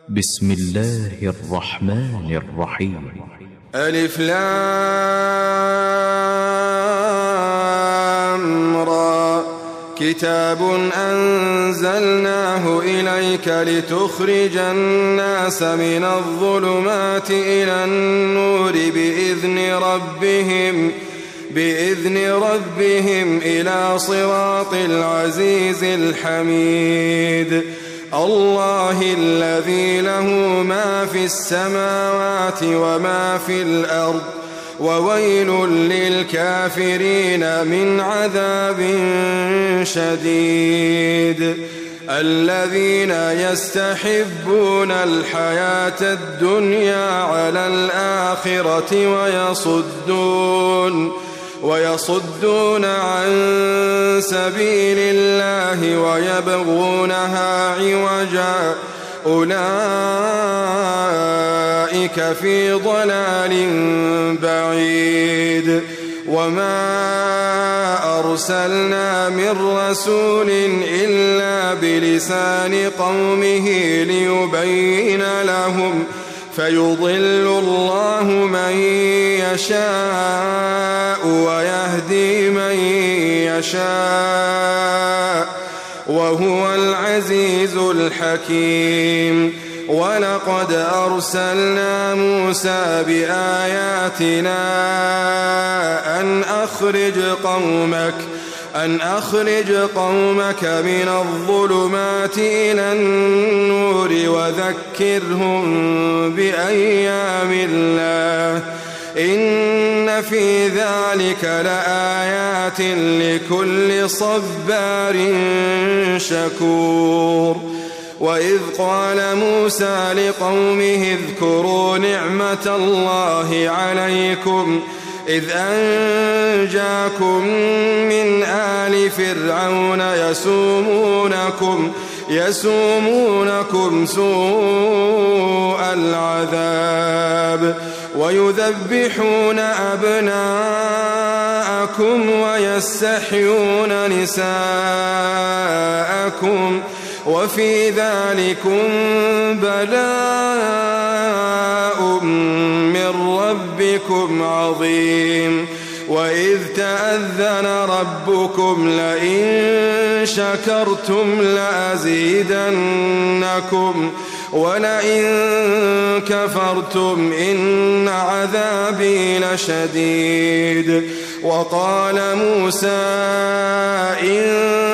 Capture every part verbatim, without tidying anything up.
بسم الله الرحمن الرحيم. ألف لام را كتاب أنزلناه إليك لتخرج الناس من الظلمات إلى النور بإذن ربهم بإذن ربهم إلى صراط العزيز الحميد. الله الذي له ما في السماوات وما في الأرض وويل للكافرين من عذاب شديد. الذين يستحبون الحياة الدنيا على الآخرة ويصدون ويصدون عن سبيل الله ويبغونها عوجا أولئك في ضلال بعيد. وما أرسلنا من رسول إلا بلسان قومه ليبين لهم فيضل الله من يشاء ويهدي من يشاء وهو العزيز الحكيم. ولقد أرسلنا موسى بآياتنا أن أخرج قومك أن أخرج قومك من الظلمات إلى النور وذكرهم بأيام الله إن في ذلك لآيات لكل صبار شكور. وإذ قال موسى لقومه اذكروا نعمة الله عليكم إذ أنجاكم من آل فرعون يسومونكم يسومونكم سوء العذاب ويذبحون أبناءكم ويستحيون نساءكم وفي ذلكم بلاء من ربكم عظيم. وإذ تأذن ربكم لئن شكرتم لأزيدنكم ولئن كفرتم إن عذابي لشديد. وقال موسى إن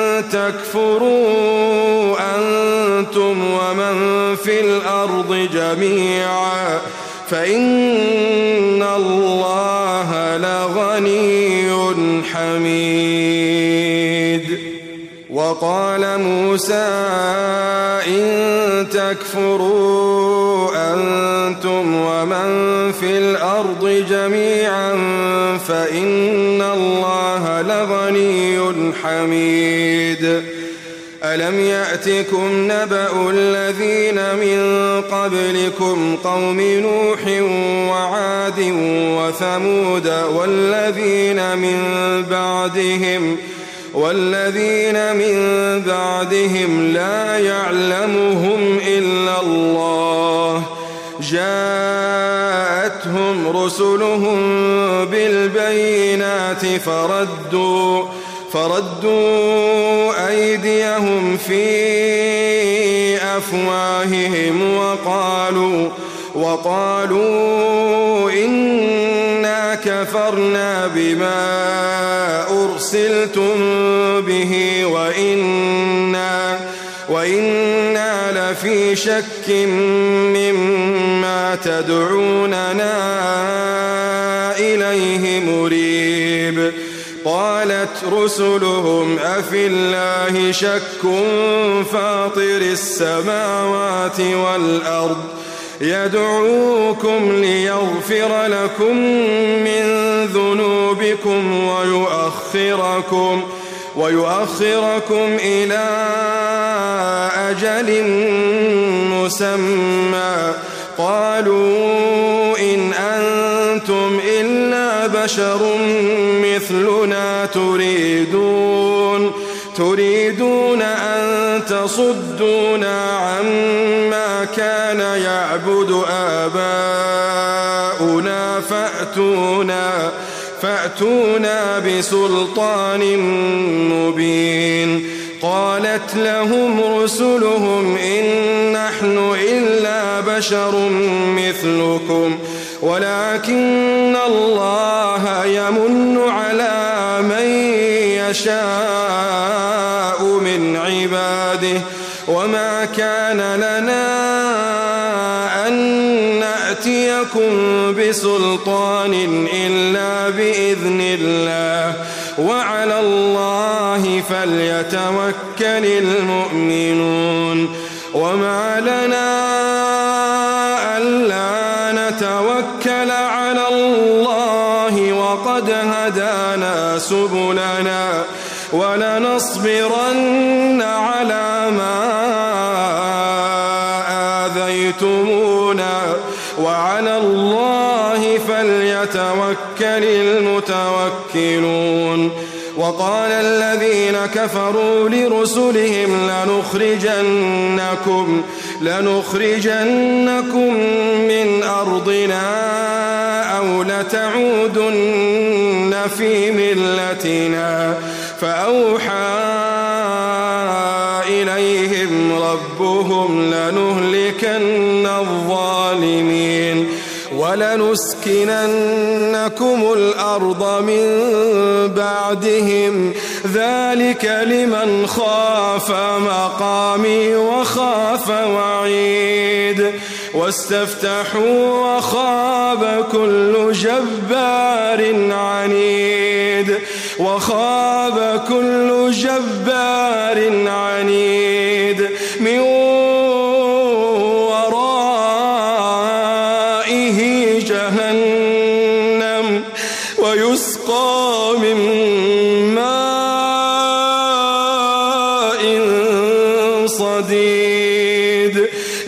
تكفروا أنتم ومن في الأرض جميعا فإن الله لغني حميد. وقال موسى إن تكفروا أنتم ومن في الأرض جميعا فإن الله لغني حميد. ألم يأتكم نبأ الذين من قبلكم قوم نوح وعاد وثمود والذين من بعدهم والذين من بعدهم لا يعلمهم إلا الله جاءتهم رسلهم بالبينات فردوا فردوا أيديهم في أفواههم وقالوا وقالوا إنا كفرنا بما أرسلتم به وإنا وإنا لفي شك مما تدعوننا إليه مريب. قالت رسلهم أفي الله شك فاطر السماوات والأرض يدعوكم ليغفر لكم من ذنوبكم ويؤخركم ويؤخركم إلى أجل مسمى قالوا إن أنتم إلا بشر مثلنا تريدون تريدون أن تصدونا عما كان يعبد آباؤنا فأتونا, فأتونا بسلطان مبين. قالت لهم رسلهم إن نحن إلا بشر مثلكم ولكن الله يمن على من يشاء من عباده وما كان لنا أن نأتيكم بسلطان إلا بإذن الله وعلى الله فليتوكل المؤمنون. وما لنا ألا نتوكل على الله وقد هدانا سبلنا ولنصبرن على ما آذيتمونا وعلى الله فليتوكل المتوكلون. وقال الذين كفروا لرسلهم لنخرجنكم, لنخرجنكم من أرضنا أو لتعودن في ملتنا فأوحى إليهم ربهم لنهلكن الظالمين ولنسكننكم الأرض من بعدهم ذلك لمن خاف مقامي وخاف وعيد. واستفتحوا وخاب كل جبار عنيد وخاب كل جبار عنيد من ورائه جهنم ويسقى من ماء صديد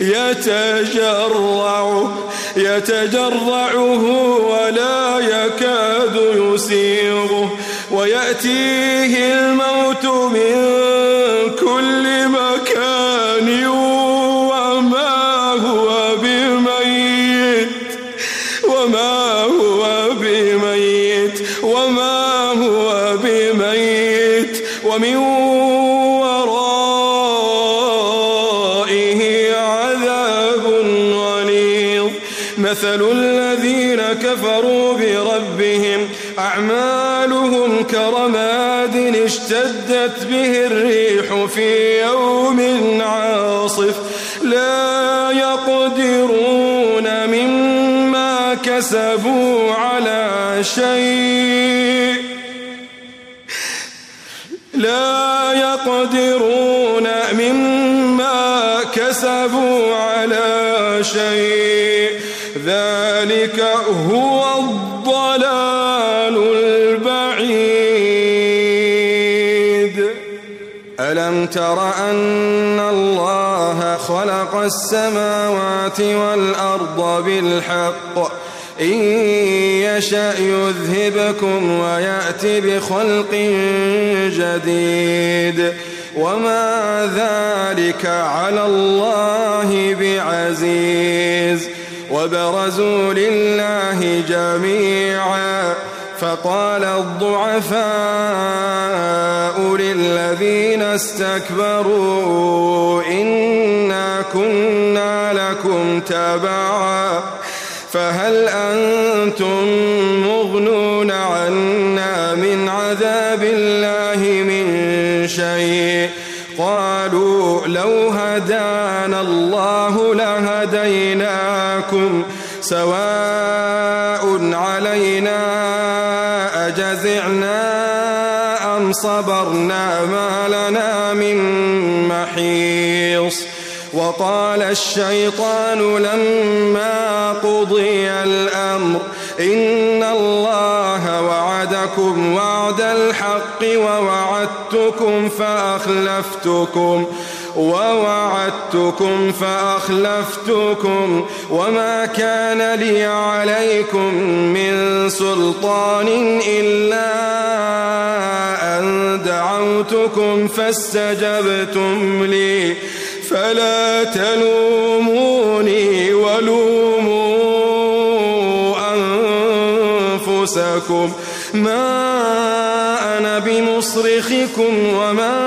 يتجرع يتجرعه ولا يكاد يسيغه ويأتيه الموت من كل مكان وما هو بميت وما هو بميت وما هو بميت ومن ورائه عذاب غليظ. مثل الذين كفروا بربهم أعمالهم كرماد اشتدت به الريح في يوم عاصف لا يقدرون مما كسبوا على شيء لا يقدرون مما كسبوا على شيء ذلك هو الضلال البعيد. ألم تر أن الله خلق السماوات والأرض بالحق إن يشأ يذهبكم ويأتي بخلق جديد وما ذلك على الله بعزيز. وبرزوا لله جميعا فقال الضعفاء للذين استكبروا إنا كنا لكم تبعا فهل أنتم مغنون عنا من عذاب الله من شيء قالوا لو هدانا الله لهديناكم سواء علينا أجزعنا أم صبرنا ما لنا من محيص. وقال الشيطان لما قضي الأمر إن الله وعدكم وعد الحق ووعدتكم فأخلفتكم ووعدتكم فأخلفتكم وما كان لي عليكم من سلطان إلا أن دعوتكم فاستجبتم لي فلا تلوموني ولوموا أنفسكم ما أنا بمصرخكم وما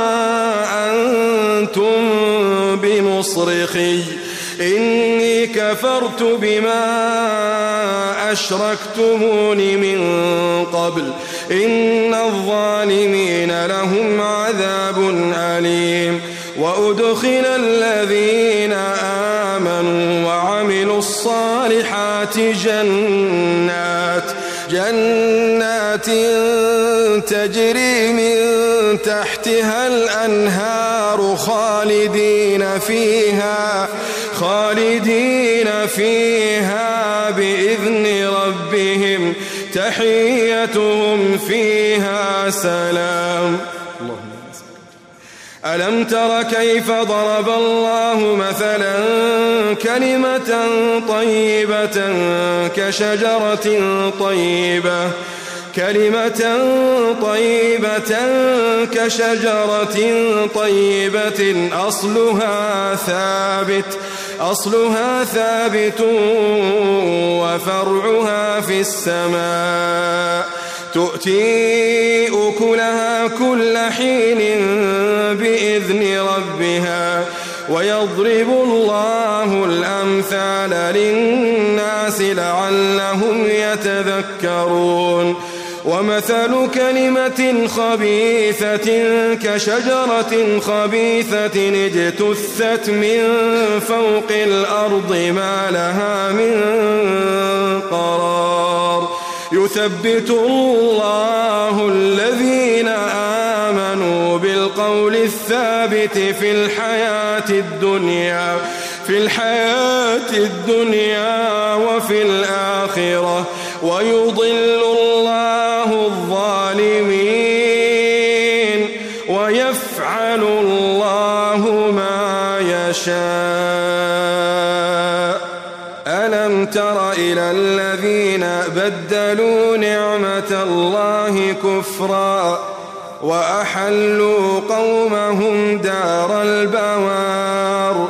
أنتم بمصرخي إني كفرت بما أشركتمون من قبل إن الظالمين لهم عذاب أليم وأدخل الذين آمنوا وعملوا الصالحات جنات جنات تجري من تحتها الأنهار خالدين فيها خالدين فيها بإذن ربهم تحيتهم فيها سلام. ألم تر كيف ضرب الله مثلا كلمة طيبة كشجرة طيبة كلمة طيبة كشجرة طيبة أصلها ثابت أصلها ثابت وفرعها في السماء تؤتي أكلها كل حين بإذن ربها ويضرب الله الأمثال للناس لعلهم يتذكرون ومثل كلمة خبيثة كشجرة خبيثة اجتثت من فوق الأرض ما لها من قرار يثبت الله الذين آمنوا بالقول الثابت في الحياة الدنيا في الحياة الدنيا وفي الآخرة ويضل الله الظالمين ويفعل الله ما يشاء. ألم تر إلى الذين بدلوا نعمة الله كفرا وأحلوا قومهم دار البوار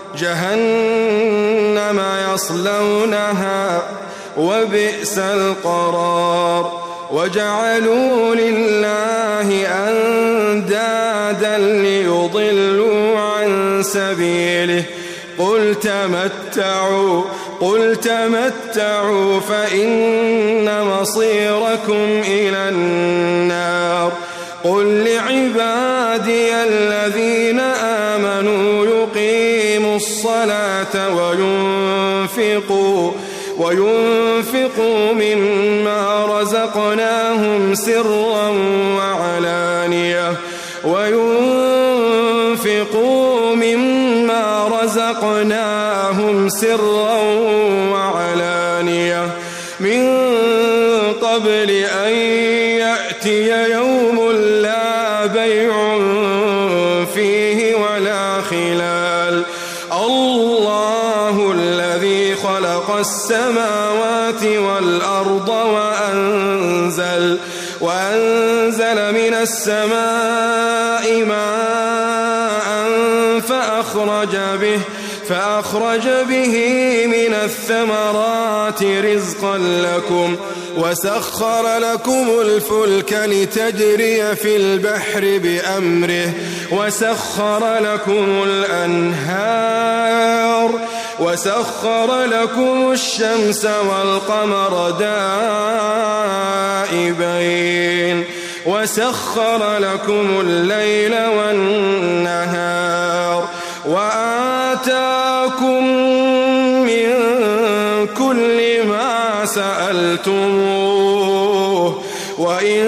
جهنم يصلونها وبئس القرار وجعلوا لله أندادا ليضلوا عن سبيله قل تمتعوا قل تمتعوا فإن مصيركم إلى النار قل لعبادي الذين آمنوا يقيموا الصلاة وينفقوا وينفقوا مما رزقناهم سرا وعلانية وينفقوا مما رزقناهم سرا وعلانية من قبل أن يأتي يوم لا بيع فيه ولا خلال الله الذي خلق السماوات والأرض وأنزل وأنزل من السماء ماء فأخرج به فأخرج به من الثمرات رزقا لكم وسخر لكم الفلك لتجري في البحر بأمره وسخر لكم الأنهار وسخر لكم الشمس والقمر دائبين وسخر لكم الليل والنهار وآتاكم من كل ما سألتموه وإن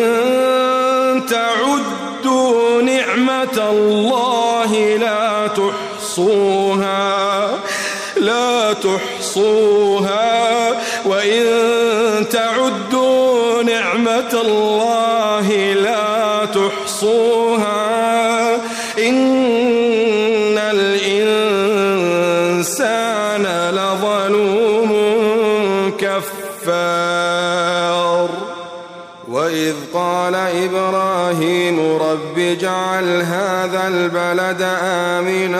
تعدوا نعمة الله لا تحصوها لا تحصوها وإن تعدوا نعمة الله لا تحصوها إن الإنسان لظلوم كفار وإذ قال إبراهيم رب اجعل هذا البلد آمنا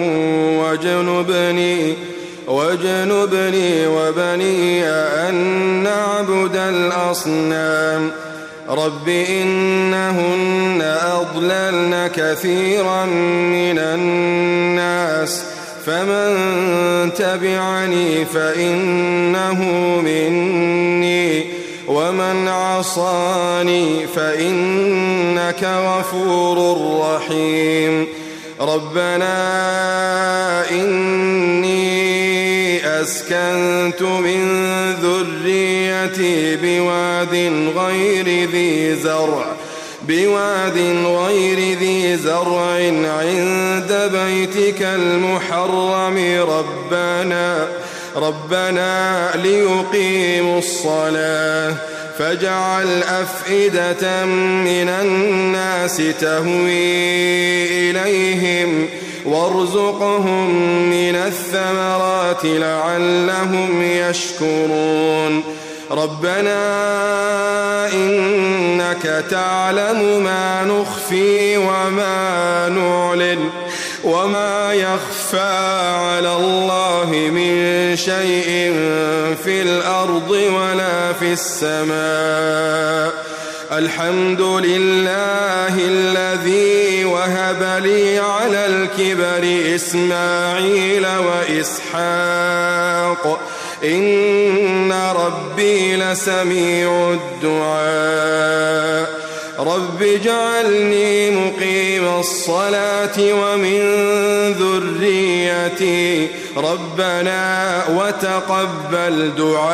واجنبني واجنبني وبني أن نعبد الأصنام رب إنهن أضللن كثيرا من الناس فمن تبعني فإنه مني ومن عصاني فإنك غفور رحيم ربنا إني أسكنت من ذريتي بواد غير ذي زرع بواد غير ذي زرع عند بيتك المحرم ربنا ربنا ليقيموا الصلاة فاجعل أفئدة من الناس تهوي إليهم وارزقهم من الثمرات لعلهم يشكرون ربنا إنك تعلم ما نخفي وما نعلن وما يخفى على الله من شيء في الأرض ولا في السماء الحمد لله الذي وهب لي على الكبر إسماعيل وإسحاق إن ربي لسميع الدعاء رب اجعلني مقيم الصلاة ومن ذريتي ربنا وتقبل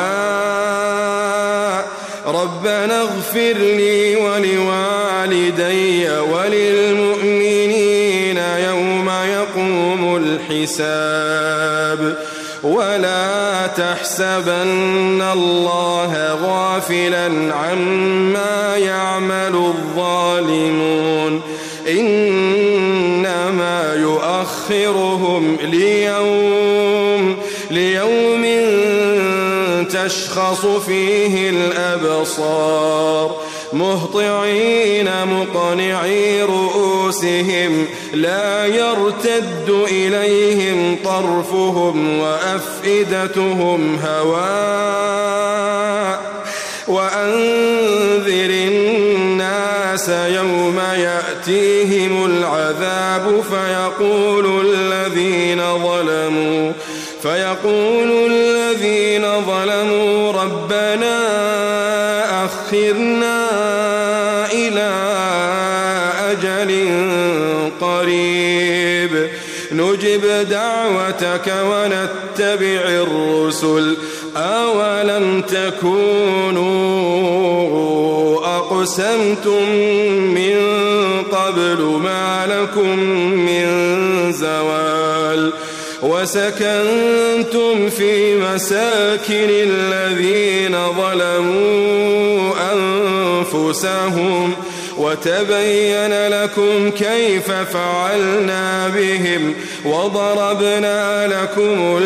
دعاء ربنا اغفر لي ولوالدي وللمؤمنين يوم يقوم الحساب ولا تحسبن الله غافلا عما يعمل الظالمون إنما يؤخرهم ليوم ليوم تشخص فيه الأبصار مهطعين مقنعي رؤوسهم لا يرتد إليهم طرفهم وأفئدتهم هواء وأنذر الناس يوم يأتيهم العذاب فيقول الذين ظلموا فيقول الذين ظلموا ربنا أخرنا إلى أجل قريب نجب دعوتك ونتبع الرسل أولم تكونوا أقسمتم من قبل ما لكم من زوال وسكنتم في مساكن الذين ظلموا أنفسهم وتبين لكم كيف فعلنا بهم وضربنا لكم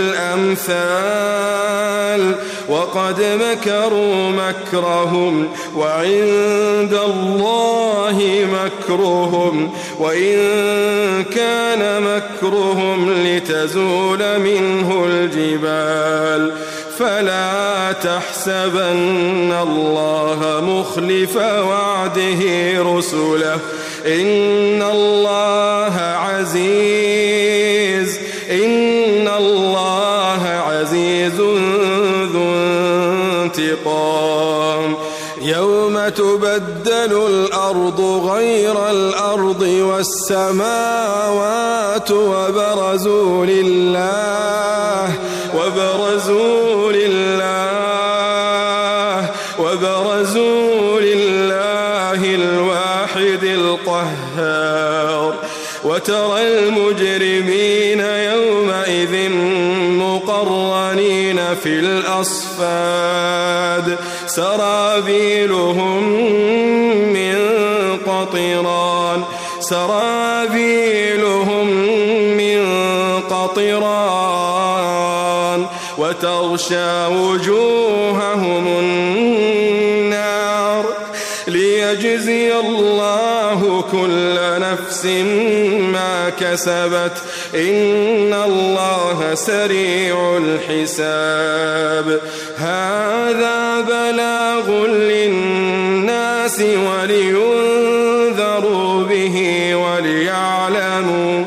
الأمثال وقد مكروا مكرهم وعند الله مكرهم وإن كان مكرهم لتزول منه الجبال فلا تحسبن الله مخلف وعده رسله إن الله عزيز إن الله عزيز ذو انتقام يوم تبدل الأرض غير الأرض والسماوات وبرزوا لله وبرزوا لله وبرزوا لله الواحد القهار وترى المجرمين يومئذ مقرنين في الأصفاد سرابيلهم من قطران سرابيلهم من قطران الشيطان وتغشى وجوههم النار ليجزي الله كل نفس ما كسبت إن الله سريع الحساب. هذا بلاغ للناس ولينذروا به وليعلموا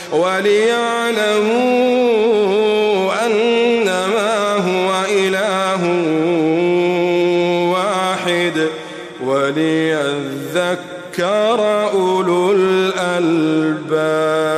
وليعلموا أنما هو إله واحد وليذكر أولو الألباب.